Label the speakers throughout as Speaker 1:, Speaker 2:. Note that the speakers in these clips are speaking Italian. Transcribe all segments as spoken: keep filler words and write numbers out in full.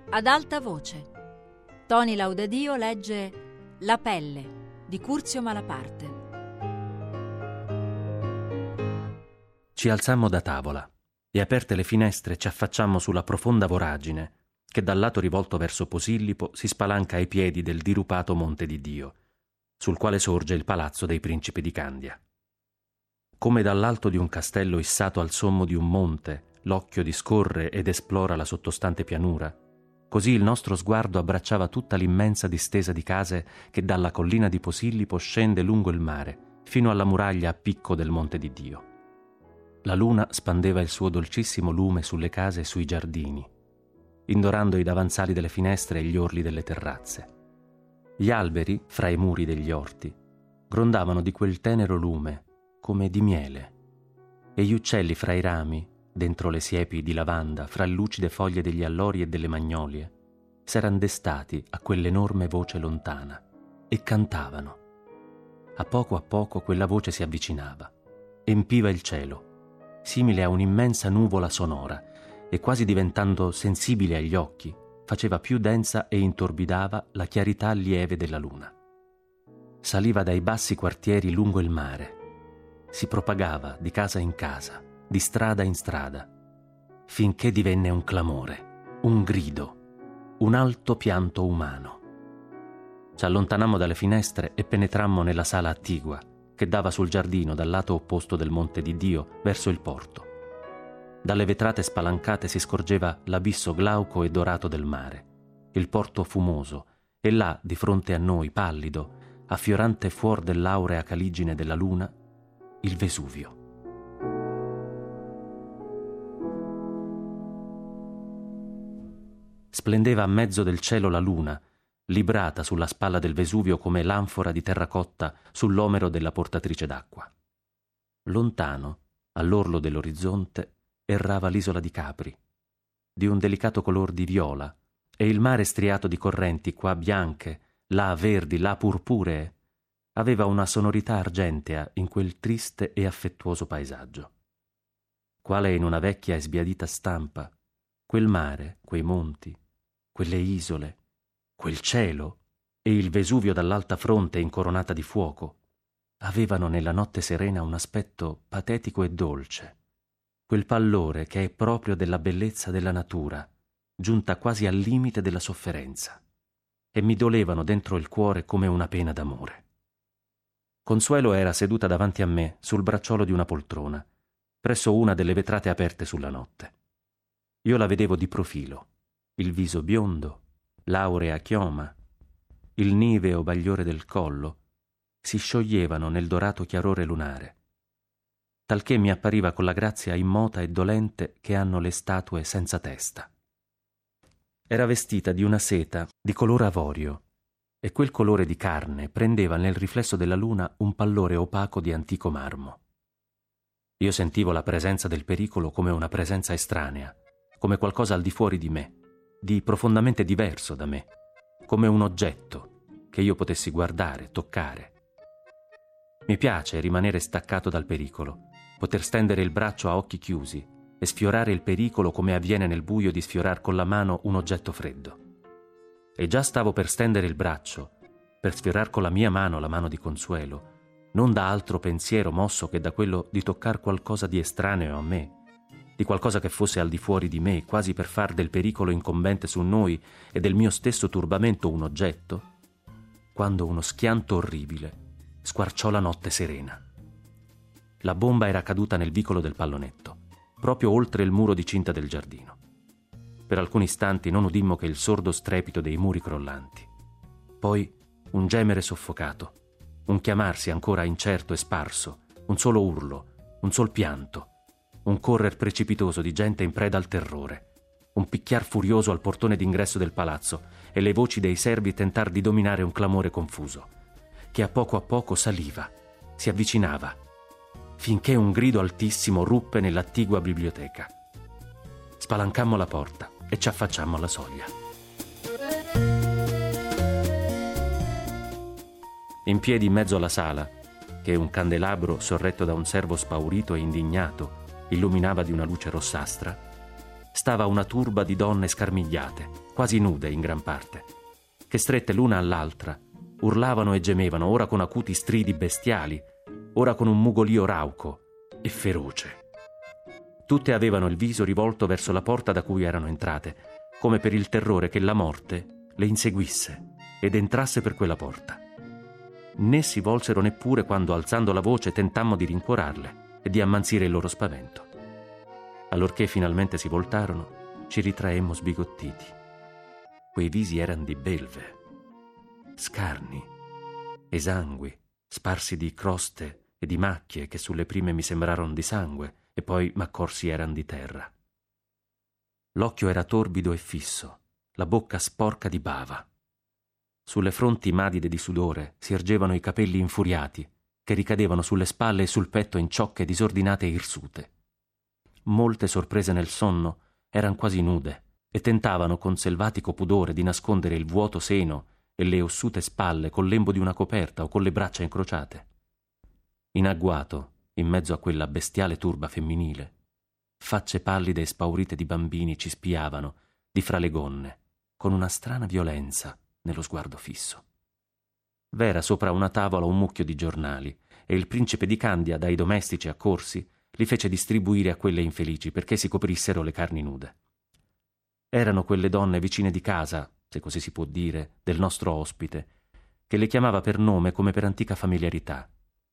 Speaker 1: Ad alta voce. Toni Laudadio legge La pelle di Curzio Malaparte.
Speaker 2: Ci alzammo da tavola e, aperte le finestre, ci affacciammo sulla profonda voragine che dal lato rivolto verso Posillipo si spalanca ai piedi del dirupato Monte di Dio, sul quale sorge il palazzo dei principi di Candia. Come dall'alto di un castello issato al sommo di un monte l'occhio discorre ed esplora la sottostante pianura, così il nostro sguardo abbracciava tutta l'immensa distesa di case che dalla collina di Posillipo scende lungo il mare fino alla muraglia a picco del Monte di Dio. La luna spandeva il suo dolcissimo lume sulle case e sui giardini, indorando i davanzali delle finestre e gli orli delle terrazze. Gli alberi, fra i muri degli orti, grondavano di quel tenero lume come di miele, e gli uccelli fra i rami, dentro le siepi di lavanda, fra le lucide foglie degli allori e delle magnolie, s'eran destati a quell'enorme voce lontana e cantavano. A poco a poco quella voce si avvicinava, empiva il cielo, simile a un'immensa nuvola sonora, e quasi diventando sensibile agli occhi, faceva più densa e intorbidava la chiarità lieve della luna. Saliva dai bassi quartieri lungo il mare, si propagava di casa in casa, di strada in strada, finché divenne un clamore, un grido, un alto pianto umano. Ci allontanammo dalle finestre e penetrammo nella sala attigua, che dava sul giardino dal lato opposto del Monte di Dio verso il porto. Dalle vetrate spalancate si scorgeva l'abisso glauco e dorato del mare, il porto fumoso, e là, di fronte a noi, pallido, affiorante fuor dell'aurea caligine della luna, il Vesuvio. Splendeva a mezzo del cielo la luna, librata sulla spalla del Vesuvio come l'anfora di terracotta sull'omero della portatrice d'acqua. Lontano, all'orlo dell'orizzonte, errava l'isola di Capri, di un delicato color di viola, e il mare striato di correnti, qua bianche, là verdi, là purpuree, aveva una sonorità argentea in quel triste e affettuoso paesaggio. Quale in una vecchia e sbiadita stampa, quel mare, quei monti, quelle isole, quel cielo e il Vesuvio dall'alta fronte incoronata di fuoco avevano nella notte serena un aspetto patetico e dolce, quel pallore che è proprio della bellezza della natura, giunta quasi al limite della sofferenza, e mi dolevano dentro il cuore come una pena d'amore. Consuelo era seduta davanti a me sul bracciolo di una poltrona, presso una delle vetrate aperte sulla notte. Io la vedevo di profilo, il viso biondo, l'aurea chioma, il niveo bagliore del collo, si scioglievano nel dorato chiarore lunare, talché mi appariva con la grazia immota e dolente che hanno le statue senza testa. Era vestita di una seta di color avorio, e quel colore di carne prendeva nel riflesso della luna un pallore opaco di antico marmo. Io sentivo la presenza del pericolo come una presenza estranea, come qualcosa al di fuori di me, di profondamente diverso da me, come un oggetto che io potessi guardare, toccare. Mi piace rimanere staccato dal pericolo, poter stendere il braccio a occhi chiusi e sfiorare il pericolo come avviene nel buio di sfiorar con la mano un oggetto freddo. E già stavo per stendere il braccio, per sfiorar con la mia mano la mano di Consuelo, non da altro pensiero mosso che da quello di toccar qualcosa di estraneo a me, di qualcosa che fosse al di fuori di me, quasi per far del pericolo incombente su noi e del mio stesso turbamento un oggetto, quando uno schianto orribile squarciò la notte serena. La bomba era caduta nel vicolo del pallonetto, proprio oltre il muro di cinta del giardino. Per alcuni istanti non udimmo che il sordo strepito dei muri crollanti. Poi un gemere soffocato, un chiamarsi ancora incerto e sparso, un solo urlo, un sol pianto, un correr precipitoso di gente in preda al terrore, un picchiar furioso al portone d'ingresso del palazzo e le voci dei servi tentar di dominare un clamore confuso, che a poco a poco saliva, si avvicinava, finché un grido altissimo ruppe nell'attigua biblioteca. Spalancammo la porta e ci affacciammo alla soglia. In piedi in mezzo alla sala, che un candelabro sorretto da un servo spaurito e indignato illuminava di una luce rossastra, stava una turba di donne scarmigliate, quasi nude in gran parte, che strette l'una all'altra urlavano e gemevano, ora con acuti stridi bestiali, ora con un mugolio rauco e feroce. Tutte avevano il viso rivolto verso la porta da cui erano entrate, come per il terrore che la morte le inseguisse ed entrasse per quella porta. Né si volsero neppure quando, alzando la voce, tentammo di rincuorarle e di ammansire il loro spavento. Allorché finalmente si voltarono, ci ritraemmo sbigottiti. Quei visi erano di belve, scarni, esangui, sparsi di croste e di macchie che sulle prime mi sembrarono di sangue e poi m'accorsi eran di terra. L'occhio era torbido e fisso, la bocca sporca di bava. Sulle fronti madide di sudore si ergevano i capelli infuriati che ricadevano sulle spalle e sul petto in ciocche disordinate e irsute. Molte, sorprese nel sonno, eran quasi nude e tentavano con selvatico pudore di nascondere il vuoto seno e le ossute spalle col lembo di una coperta o con le braccia incrociate. In agguato, in mezzo a quella bestiale turba femminile, facce pallide e spaurite di bambini ci spiavano di fra le gonne, con una strana violenza nello sguardo fisso. V'era sopra una tavola un mucchio di giornali e il principe di Candia, dai domestici accorsi, li fece distribuire a quelle infelici perché si coprissero le carni nude. Erano quelle donne vicine di casa, se così si può dire, del nostro ospite, che le chiamava per nome come per antica familiarità.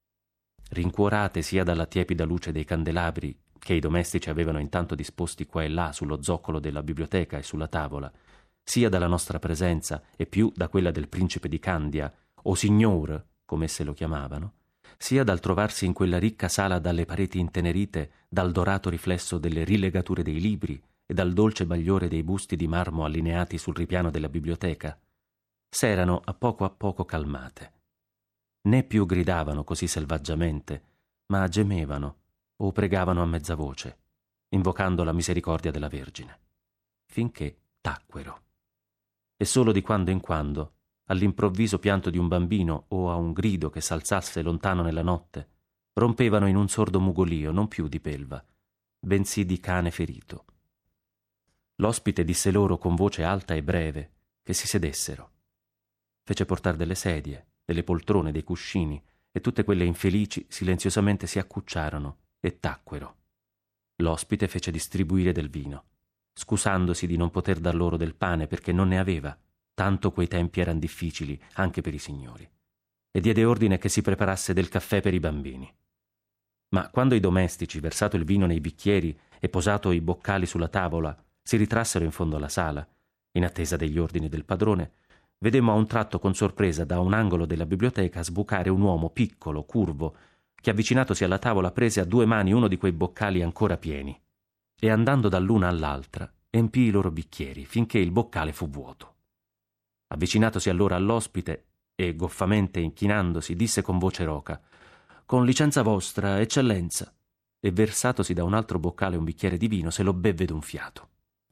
Speaker 2: Rincuorate sia dalla tiepida luce dei candelabri che i domestici avevano intanto disposti qua e là sullo zoccolo della biblioteca e sulla tavola, sia dalla nostra presenza e più da quella del principe di Candia, o signor, come esse lo chiamavano, sia dal trovarsi in quella ricca sala dalle pareti intenerite dal dorato riflesso delle rilegature dei libri e dal dolce bagliore dei busti di marmo allineati sul ripiano della biblioteca, s'erano a poco a poco calmate. Né più gridavano così selvaggiamente, ma gemevano o pregavano a mezza voce, invocando la misericordia della Vergine, finché tacquero. E solo di quando in quando, all'improvviso pianto di un bambino o a un grido che s'alzasse lontano nella notte, rompevano in un sordo mugolio non più di belva, bensì di cane ferito. L'ospite disse loro con voce alta e breve che si sedessero. Fece portare delle sedie, delle poltrone, dei cuscini, e tutte quelle infelici silenziosamente si accucciarono e tacquero. L'ospite fece distribuire del vino, scusandosi di non poter dar loro del pane perché non ne aveva, tanto quei tempi eran difficili anche per i signori, e diede ordine che si preparasse del caffè per i bambini. Ma quando i domestici, versato il vino nei bicchieri e posato i boccali sulla tavola, si ritrassero in fondo alla sala, in attesa degli ordini del padrone, vedemmo a un tratto con sorpresa da un angolo della biblioteca sbucare un uomo piccolo, curvo, che avvicinatosi alla tavola prese a due mani uno di quei boccali ancora pieni e andando dall'una all'altra empì i loro bicchieri finché il boccale fu vuoto. Avvicinatosi allora all'ospite e, goffamente inchinandosi, disse con voce roca: «Con licenza vostra, eccellenza», e versatosi da un altro boccale un bicchiere di vino se lo bevve d'un fiato.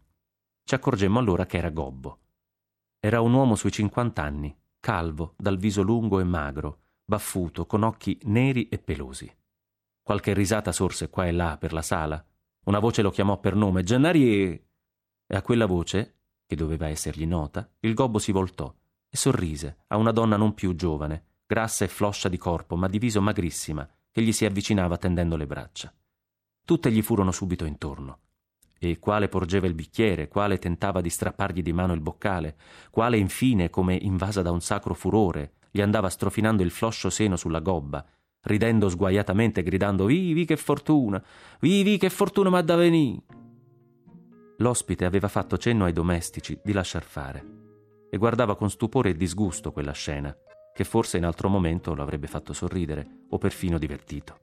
Speaker 2: Ci accorgemmo allora che era Gobbo. Era un uomo sui cinquant'anni, calvo, dal viso lungo e magro, baffuto, con occhi neri e pelosi. Qualche risata sorse qua e là per la sala. Una voce lo chiamò per nome: «Gennarier!» E a quella voce, che doveva essergli nota, il Gobbo si voltò e sorrise a una donna non più giovane, grassa e floscia di corpo, ma di viso magrissima, che gli si avvicinava tendendo le braccia. Tutte gli furono subito intorno. E quale porgeva il bicchiere, quale tentava di strappargli di mano il boccale, quale infine, come invasa da un sacro furore, gli andava strofinando il floscio seno sulla gobba, ridendo sguaiatamente e gridando: «Vivi, che fortuna! Vivi, che fortuna m'ha da venì!» L'ospite aveva fatto cenno ai domestici di lasciar fare e guardava con stupore e disgusto quella scena, che forse in altro momento lo avrebbe fatto sorridere o perfino divertito.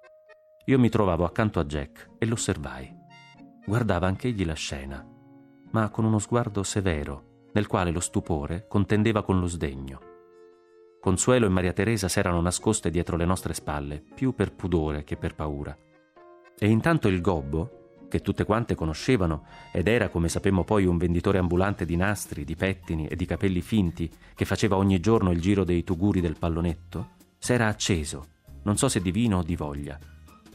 Speaker 2: Io mi trovavo accanto a Jack e l'osservai. Guardava anch'egli la scena, ma con uno sguardo severo, nel quale lo stupore contendeva con lo sdegno. Consuelo e Maria Teresa s'erano nascoste dietro le nostre spalle, più per pudore che per paura. E intanto il Gobbo, che tutte quante conoscevano, ed era, come sapemmo poi, un venditore ambulante di nastri, di pettini e di capelli finti, che faceva ogni giorno il giro dei tuguri del pallonetto, s'era acceso, non so se di vino o di voglia,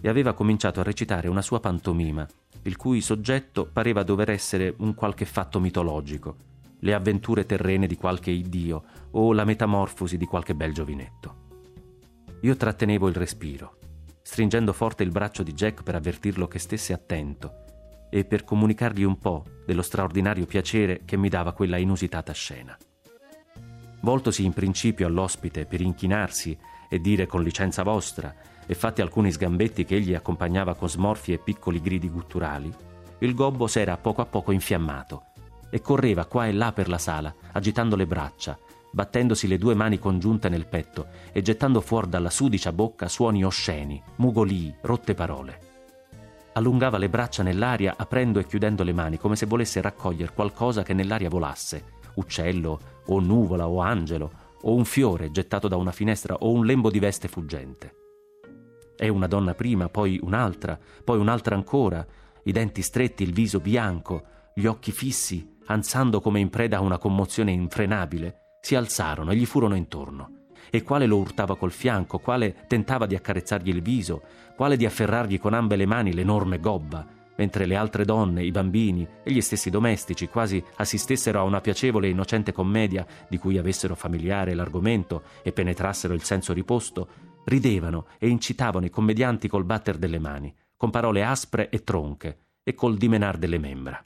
Speaker 2: e aveva cominciato a recitare una sua pantomima, il cui soggetto pareva dover essere un qualche fatto mitologico, le avventure terrene di qualche iddio o la metamorfosi di qualche bel giovinetto. Io trattenevo il respiro, stringendo forte il braccio di Jack per avvertirlo che stesse attento e per comunicargli un po' dello straordinario piacere che mi dava quella inusitata scena. Voltosi in principio all'ospite per inchinarsi e dire con licenza vostra, e fatti alcuni sgambetti che egli accompagnava con smorfie e piccoli gridi gutturali, il gobbo s'era a poco a poco infiammato e correva qua e là per la sala, agitando le braccia, battendosi le due mani congiunte nel petto e gettando fuori dalla sudicia bocca suoni osceni, mugolii, rotte parole. Allungava le braccia nell'aria aprendo e chiudendo le mani come se volesse raccogliere qualcosa che nell'aria volasse, uccello o nuvola o angelo o un fiore gettato da una finestra o un lembo di veste fuggente. È una donna prima, poi un'altra, poi un'altra ancora, i denti stretti, il viso bianco, gli occhi fissi, ansando come in preda a una commozione infrenabile, si alzarono e gli furono intorno, e quale lo urtava col fianco, quale tentava di accarezzargli il viso, quale di afferrargli con ambe le mani l'enorme gobba, mentre le altre donne, i bambini e gli stessi domestici quasi assistessero a una piacevole e innocente commedia di cui avessero familiare l'argomento e penetrassero il senso riposto, ridevano e incitavano i commedianti col batter delle mani, con parole aspre e tronche e col dimenar delle membra.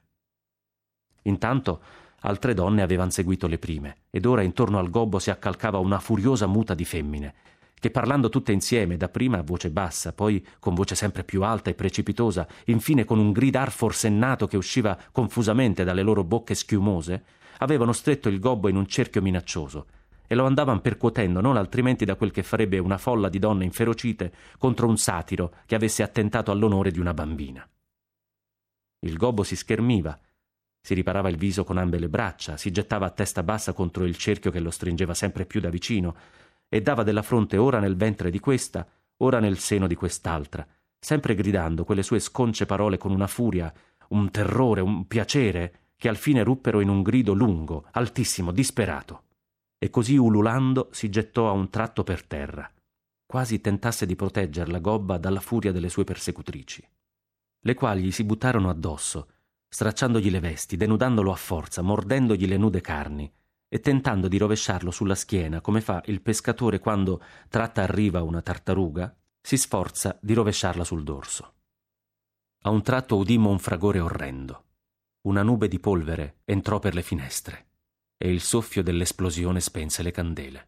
Speaker 2: Intanto altre donne avevan seguito le prime, ed ora intorno al gobbo si accalcava una furiosa muta di femmine, che parlando tutte insieme, dapprima a voce bassa, poi con voce sempre più alta e precipitosa, infine con un gridar forsennato che usciva confusamente dalle loro bocche schiumose, avevano stretto il gobbo in un cerchio minaccioso e lo andavan percuotendo non altrimenti da quel che farebbe una folla di donne inferocite contro un satiro che avesse attentato all'onore di una bambina. Il gobbo si schermiva, si riparava il viso con ambe le braccia, si gettava a testa bassa contro il cerchio che lo stringeva sempre più da vicino e dava della fronte ora nel ventre di questa, ora nel seno di quest'altra, sempre gridando quelle sue sconce parole con una furia, un terrore, un piacere, che al fine ruppero in un grido lungo, altissimo, disperato. E così ululando si gettò a un tratto per terra, quasi tentasse di protegger la gobba dalla furia delle sue persecutrici, le quali gli si buttarono addosso, stracciandogli le vesti, denudandolo a forza, mordendogli le nude carni e tentando di rovesciarlo sulla schiena come fa il pescatore quando, tratta a riva una tartaruga, si sforza di rovesciarla sul dorso. A un tratto udimmo un fragore orrendo. Una nube di polvere entrò per le finestre e il soffio dell'esplosione spense le candele.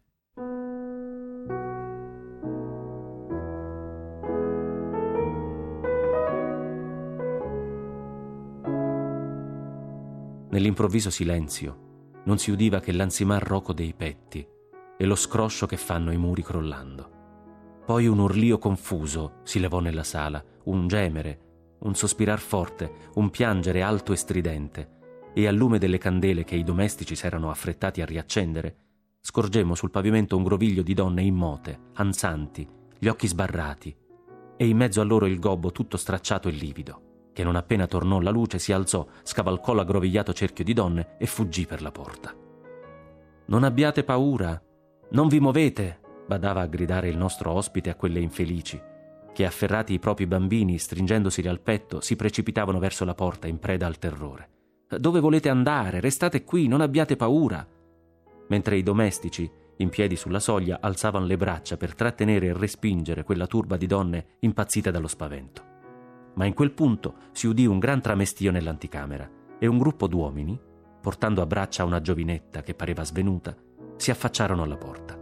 Speaker 2: Nell'improvviso silenzio non si udiva che l'ansimar roco dei petti e lo scroscio che fanno i muri crollando. Poi un urlio confuso si levò nella sala, un gemere, un sospirar forte, un piangere alto e stridente, e al lume delle candele che i domestici s'erano affrettati a riaccendere, scorgemmo sul pavimento un groviglio di donne immote, ansanti, gli occhi sbarrati, e in mezzo a loro il gobbo tutto stracciato e livido, che non appena tornò la luce si alzò, scavalcò l'aggrovigliato cerchio di donne e fuggì per la porta. «Non abbiate paura, non vi muovete!» badava a gridare il nostro ospite a quelle infelici, che afferrati i propri bambini, stringendoseli al petto, si precipitavano verso la porta in preda al terrore. «Dove volete andare? Restate qui, non abbiate paura!» Mentre i domestici, in piedi sulla soglia, alzavano le braccia per trattenere e respingere quella turba di donne impazzite dallo spavento. Ma in quel punto si udì un gran tramestio nell'anticamera e un gruppo d'uomini, portando a braccia una giovinetta che pareva svenuta, si affacciarono alla porta.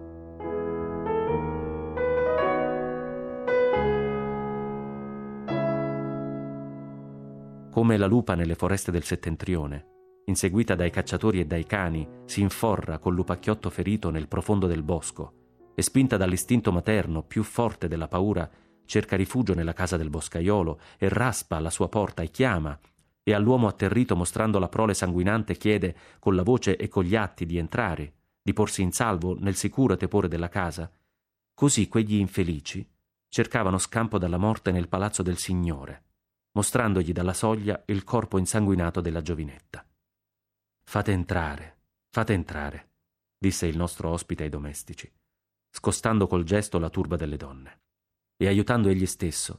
Speaker 2: Come la lupa nelle foreste del settentrione, inseguita dai cacciatori e dai cani, si inforra col lupacchiotto ferito nel profondo del bosco e spinta dall'istinto materno più forte della paura cerca rifugio nella casa del boscaiolo e raspa alla sua porta e chiama, e all'uomo atterrito mostrando la prole sanguinante chiede con la voce e con gli atti di entrare, di porsi in salvo nel sicuro tepore della casa. Così quegli infelici cercavano scampo dalla morte nel palazzo del Signore, mostrandogli dalla soglia il corpo insanguinato della giovinetta. «Fate entrare, fate entrare», disse il nostro ospite ai domestici, scostando col gesto la turba delle donne. E aiutando egli stesso,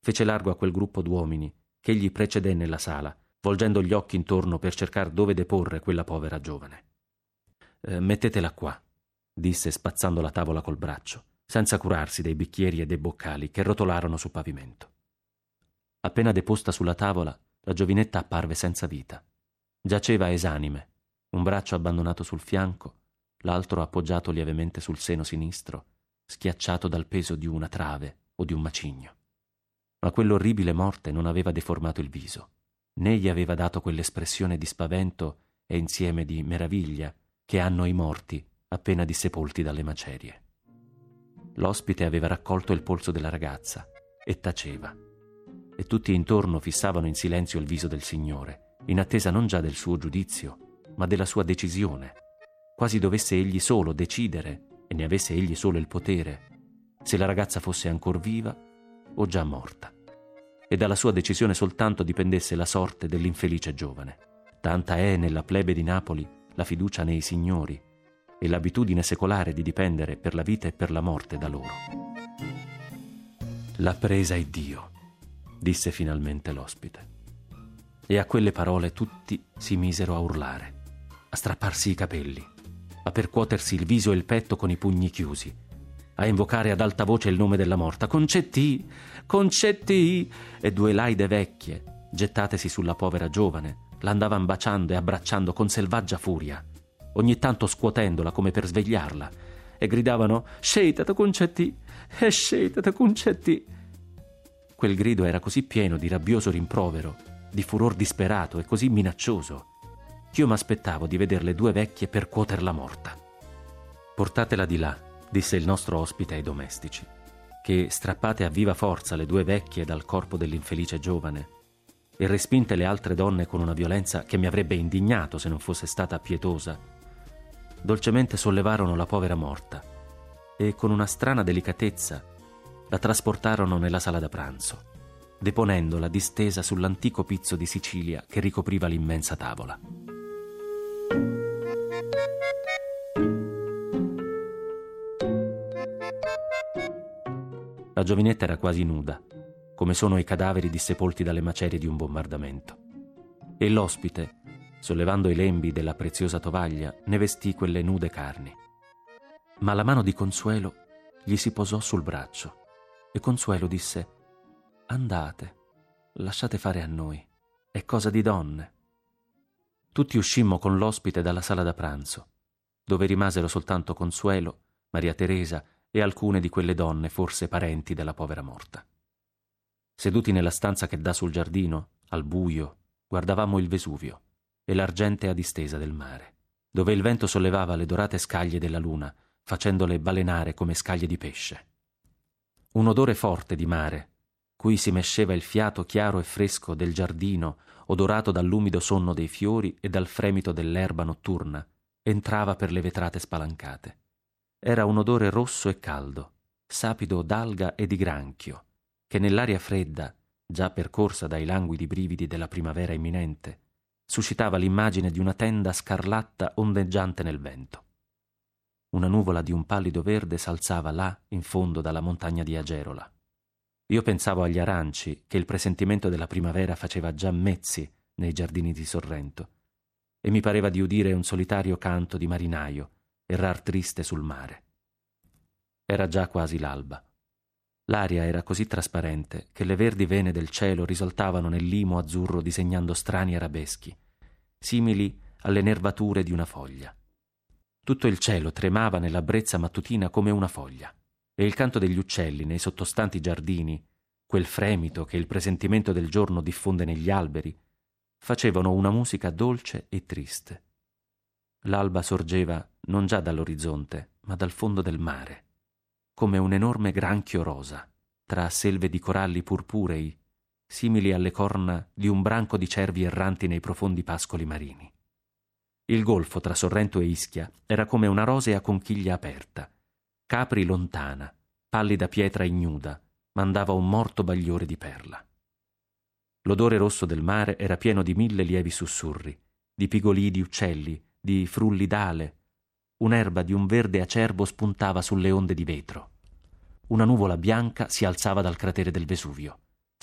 Speaker 2: fece largo a quel gruppo d'uomini che egli precedé nella sala, volgendo gli occhi intorno per cercar dove deporre quella povera giovane. Eh, «Mettetela qua», disse spazzando la tavola col braccio, senza curarsi dei bicchieri e dei boccali che rotolarono sul pavimento. Appena deposta sulla tavola, la giovinetta apparve senza vita. Giaceva esanime, un braccio abbandonato sul fianco, l'altro appoggiato lievemente sul seno sinistro, schiacciato dal peso di una trave o di un macigno. Ma quell'orribile morte non aveva deformato il viso, né gli aveva dato quell'espressione di spavento e insieme di meraviglia che hanno i morti appena dissepolti dalle macerie. L'ospite aveva raccolto il polso della ragazza e taceva, e tutti intorno fissavano in silenzio il viso del Signore, in attesa non già del suo giudizio, ma della sua decisione, quasi dovesse egli solo decidere, e ne avesse egli solo il potere, se la ragazza fosse ancor viva o già morta, e dalla sua decisione soltanto dipendesse la sorte dell'infelice giovane. Tanta è nella plebe di Napoli la fiducia nei signori e l'abitudine secolare di dipendere per la vita e per la morte da loro. «La presa è Dio», disse finalmente l'ospite. E a quelle parole tutti si misero a urlare, a strapparsi i capelli, a percuotersi il viso e il petto con i pugni chiusi, a invocare ad alta voce il nome della morta. «Concetti! Concetti!» E due laide vecchie, gettatesi sulla povera giovane, l'andavan baciando e abbracciando con selvaggia furia, ogni tanto scuotendola come per svegliarla, e gridavano «Sceitata, Concetti! E sceitata, Concetti!» Quel grido era così pieno di rabbioso rimprovero, di furor disperato e così minaccioso, che io m'aspettavo di veder le due vecchie percuoterla morta. «Portatela di là», disse il nostro ospite ai domestici, che, strappate a viva forza le due vecchie dal corpo dell'infelice giovane e respinte le altre donne con una violenza che mi avrebbe indignato se non fosse stata pietosa, dolcemente sollevarono la povera morta e con una strana delicatezza la trasportarono nella sala da pranzo, deponendola distesa sull'antico pizzo di Sicilia che ricopriva l'immensa tavola. La giovinetta era quasi nuda, come sono i cadaveri dissepolti dalle macerie di un bombardamento, e l'ospite, sollevando i lembi della preziosa tovaglia, ne vestì quelle nude carni. Ma la mano di Consuelo gli si posò sul braccio, e Consuelo disse: «Andate, lasciate fare a noi, è cosa di donne». Tutti uscimmo con l'ospite dalla sala da pranzo, dove rimasero soltanto Consuelo, Maria Teresa e alcune di quelle donne forse parenti della povera morta. Seduti nella stanza che dà sul giardino, al buio, guardavamo il Vesuvio e l'argentea distesa del mare, dove il vento sollevava le dorate scaglie della luna, facendole balenare come scaglie di pesce. Un odore forte di mare, cui si mesceva il fiato chiaro e fresco del giardino, odorato dall'umido sonno dei fiori e dal fremito dell'erba notturna, entrava per le vetrate spalancate. Era un odore rosso e caldo, sapido d'alga e di granchio, che nell'aria fredda, già percorsa dai languidi brividi della primavera imminente, suscitava l'immagine di una tenda scarlatta ondeggiante nel vento. Una nuvola di un pallido verde s'alzava là in fondo dalla montagna di Agerola. Io pensavo agli aranci che il presentimento della primavera faceva già mezzi nei giardini di Sorrento, e mi pareva di udire un solitario canto di marinaio errar triste sul mare. Era già quasi l'alba. L'aria era così trasparente che le verdi vene del cielo risaltavano nel limo azzurro disegnando strani arabeschi, simili alle nervature di una foglia. Tutto il cielo tremava nella brezza mattutina come una foglia, e il canto degli uccelli nei sottostanti giardini, quel fremito che il presentimento del giorno diffonde negli alberi, facevano una musica dolce e triste. L'alba sorgeva non già dall'orizzonte, ma dal fondo del mare, come un enorme granchio rosa, tra selve di coralli purpurei, simili alle corna di un branco di cervi erranti nei profondi pascoli marini. Il golfo tra Sorrento e Ischia era come una rosea conchiglia aperta. Capri lontana, pallida pietra ignuda, mandava un morto bagliore di perla. L'odore rosso del mare era pieno di mille lievi sussurri, di pigolii di uccelli, di frulli d'ale. Un'erba di un verde acerbo spuntava sulle onde di vetro. Una nuvola bianca si alzava dal cratere del Vesuvio,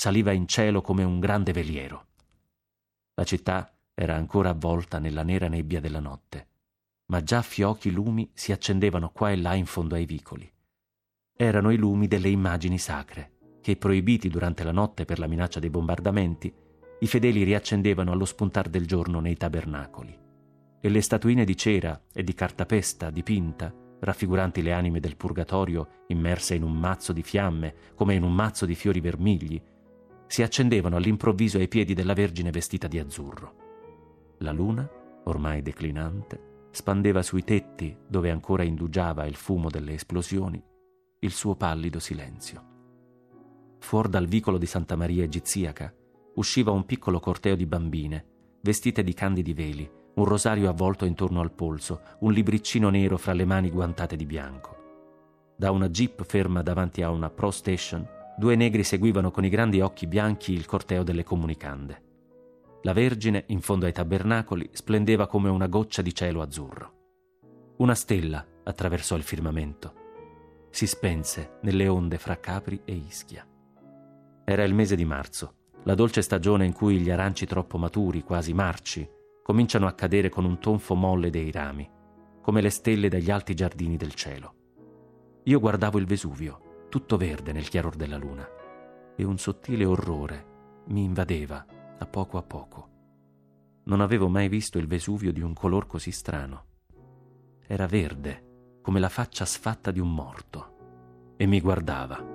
Speaker 2: saliva in cielo come un grande veliero. La città era ancora avvolta nella nera nebbia della notte, ma già fiochi lumi si accendevano qua e là in fondo ai vicoli. Erano i lumi delle immagini sacre, che, proibiti durante la notte per la minaccia dei bombardamenti, i fedeli riaccendevano allo spuntar del giorno nei tabernacoli. E le statuine di cera e di cartapesta dipinta, raffiguranti le anime del purgatorio immerse in un mazzo di fiamme, come in un mazzo di fiori vermigli, si accendevano all'improvviso ai piedi della Vergine vestita di azzurro. La luna, ormai declinante, spandeva sui tetti, dove ancora indugiava il fumo delle esplosioni, il suo pallido silenzio. Fuor dal vicolo di Santa Maria Egiziaca usciva un piccolo corteo di bambine, vestite di candidi veli, un rosario avvolto intorno al polso, un libriccino nero fra le mani guantate di bianco. Da una jeep ferma davanti a una Pro Station, due negri seguivano con i grandi occhi bianchi il corteo delle comunicande. La Vergine, in fondo ai tabernacoli, splendeva come una goccia di cielo azzurro. Una stella attraversò il firmamento. Si spense nelle onde fra Capri e Ischia. Era il mese di marzo, la dolce stagione in cui gli aranci troppo maturi, quasi marci, cominciano a cadere con un tonfo molle dei rami, come le stelle dagli alti giardini del cielo. Io guardavo il Vesuvio, tutto verde nel chiaror della luna, e un sottile orrore mi invadeva a poco a poco. Non avevo mai visto il Vesuvio di un color così strano. Era verde, come la faccia sfatta di un morto, e mi guardava.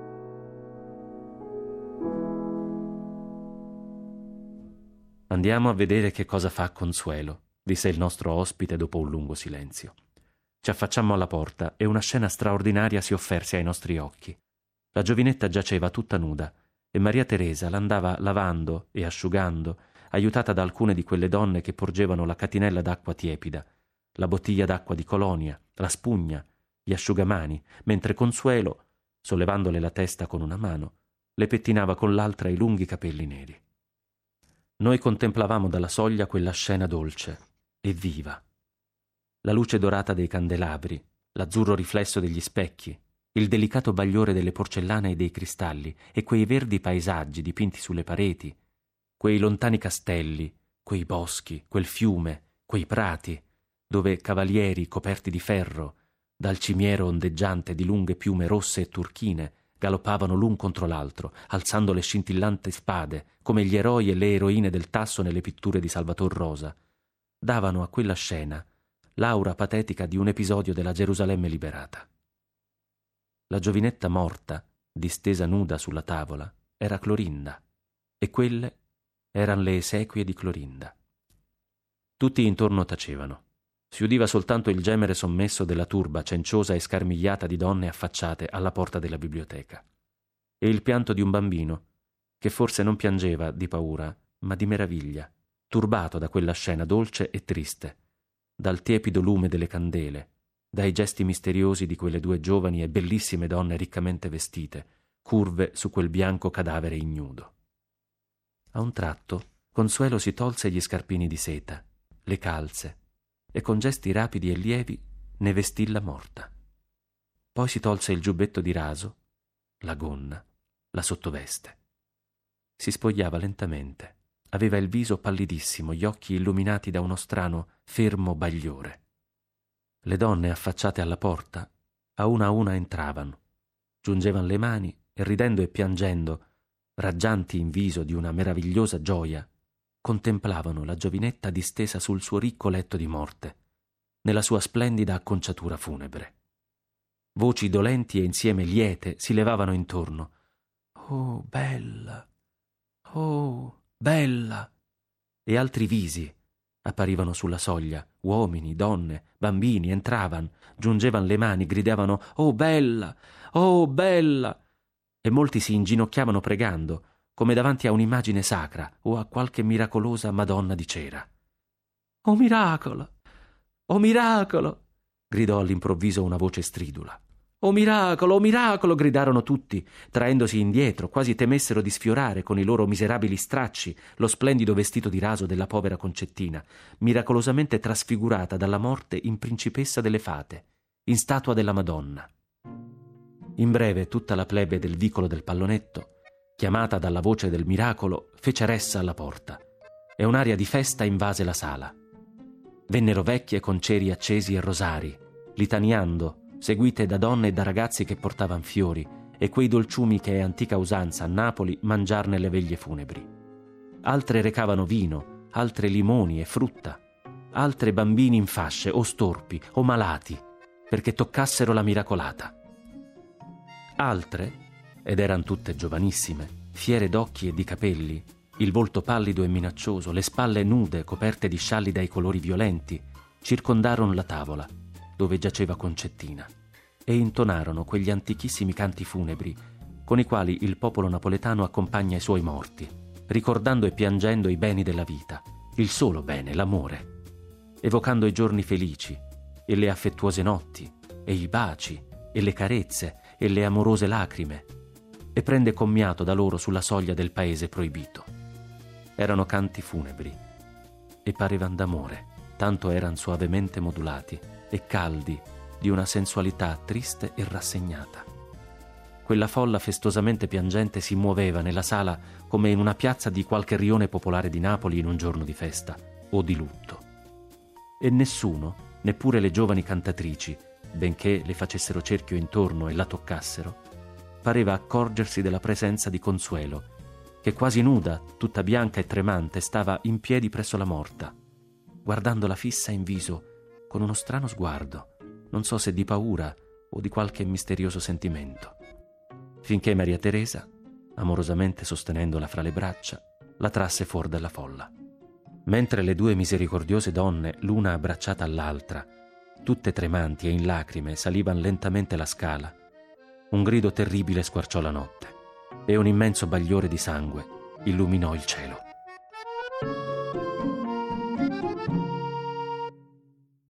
Speaker 2: «Andiamo a vedere che cosa fa Consuelo», disse il nostro ospite dopo un lungo silenzio. Ci affacciammo alla porta e una scena straordinaria si offerse ai nostri occhi. La giovinetta giaceva tutta nuda e Maria Teresa l'andava lavando e asciugando, aiutata da alcune di quelle donne che porgevano la catinella d'acqua tiepida, la bottiglia d'acqua di colonia, la spugna, gli asciugamani, mentre Consuelo, sollevandole la testa con una mano, le pettinava con l'altra i lunghi capelli neri. Noi contemplavamo dalla soglia quella scena dolce e viva. La luce dorata dei candelabri, l'azzurro riflesso degli specchi, il delicato bagliore delle porcellane e dei cristalli e quei verdi paesaggi dipinti sulle pareti, quei lontani castelli, quei boschi, quel fiume, quei prati, dove cavalieri coperti di ferro, dal cimiero ondeggiante di lunghe piume rosse e turchine, galoppavano l'un contro l'altro, alzando le scintillanti spade, come gli eroi e le eroine del Tasso nelle pitture di Salvator Rosa, davano a quella scena l'aura patetica di un episodio della Gerusalemme liberata. La giovinetta morta, distesa nuda sulla tavola, era Clorinda, e quelle eran le esequie di Clorinda. Tutti intorno tacevano. Si udiva soltanto il gemere sommesso della turba cenciosa e scarmigliata di donne affacciate alla porta della biblioteca, e il pianto di un bambino, che forse non piangeva di paura, ma di meraviglia, turbato da quella scena dolce e triste, dal tiepido lume delle candele, dai gesti misteriosi di quelle due giovani e bellissime donne riccamente vestite, curve su quel bianco cadavere ignudo. A un tratto Consuelo si tolse gli scarpini di seta, le calze, e con gesti rapidi e lievi ne vestì la morta. Poi si tolse il giubbetto di raso, la gonna, la sottoveste. Si spogliava lentamente. Aveva il viso pallidissimo, gli occhi illuminati da uno strano, fermo bagliore. Le donne affacciate alla porta, a una a una entravano, giungevano le mani e ridendo e piangendo, raggianti in viso di una meravigliosa gioia, contemplavano la giovinetta distesa sul suo ricco letto di morte, nella sua splendida acconciatura funebre. Voci dolenti e insieme liete si levavano intorno. «Oh, bella! Oh, bella!» E altri visi apparivano sulla soglia, uomini, donne, bambini, entravano, giungevano le mani, gridavano «Oh, bella! Oh, bella!» E molti si inginocchiavano pregando, come davanti a un'immagine sacra o a qualche miracolosa Madonna di cera. «Oh miracolo! Oh miracolo!» gridò all'improvviso una voce stridula. «Oh miracolo! Oh miracolo!» gridarono tutti, traendosi indietro, quasi temessero di sfiorare con i loro miserabili stracci lo splendido vestito di raso della povera Concettina, miracolosamente trasfigurata dalla morte in principessa delle fate, in statua della Madonna. In breve tutta la plebe del vicolo del Pallonetto Chiamata dalla voce del miracolo, fece ressa alla porta e un'aria di festa invase la sala. Vennero vecchie con ceri accesi e rosari, litaniando, seguite da donne e da ragazzi che portavan fiori e quei dolciumi che è antica usanza a Napoli mangiar nelle veglie funebri. Altre recavano vino, altre limoni e frutta, altre bambini in fasce o storpi o malati perché toccassero la miracolata. Altre, ed eran tutte giovanissime, fiere d'occhi e di capelli, il volto pallido e minaccioso, le spalle nude coperte di scialli dai colori violenti, circondarono la tavola dove giaceva Concettina e intonarono quegli antichissimi canti funebri con i quali il popolo napoletano accompagna i suoi morti, ricordando e piangendo i beni della vita, il solo bene, l'amore, evocando i giorni felici e le affettuose notti e i baci e le carezze e le amorose lacrime, e prende commiato da loro sulla soglia del paese proibito. Erano canti funebri e parevan d'amore, tanto eran soavemente modulati e caldi di una sensualità triste e rassegnata. Quella folla festosamente piangente si muoveva nella sala come in una piazza di qualche rione popolare di Napoli in un giorno di festa o di lutto. E nessuno, neppure le giovani cantatrici, benché le facessero cerchio intorno e la toccassero, pareva accorgersi della presenza di Consuelo, che quasi nuda, tutta bianca e tremante, stava in piedi presso la morta, guardandola fissa in viso con uno strano sguardo, non so se di paura o di qualche misterioso sentimento, finché Maria Teresa, amorosamente sostenendola fra le braccia, la trasse fuori dalla folla. Mentre le due misericordiose donne, l'una abbracciata all'altra, tutte tremanti e in lacrime, salivano lentamente la scala, un grido terribile squarciò la notte e un immenso bagliore di sangue illuminò il cielo.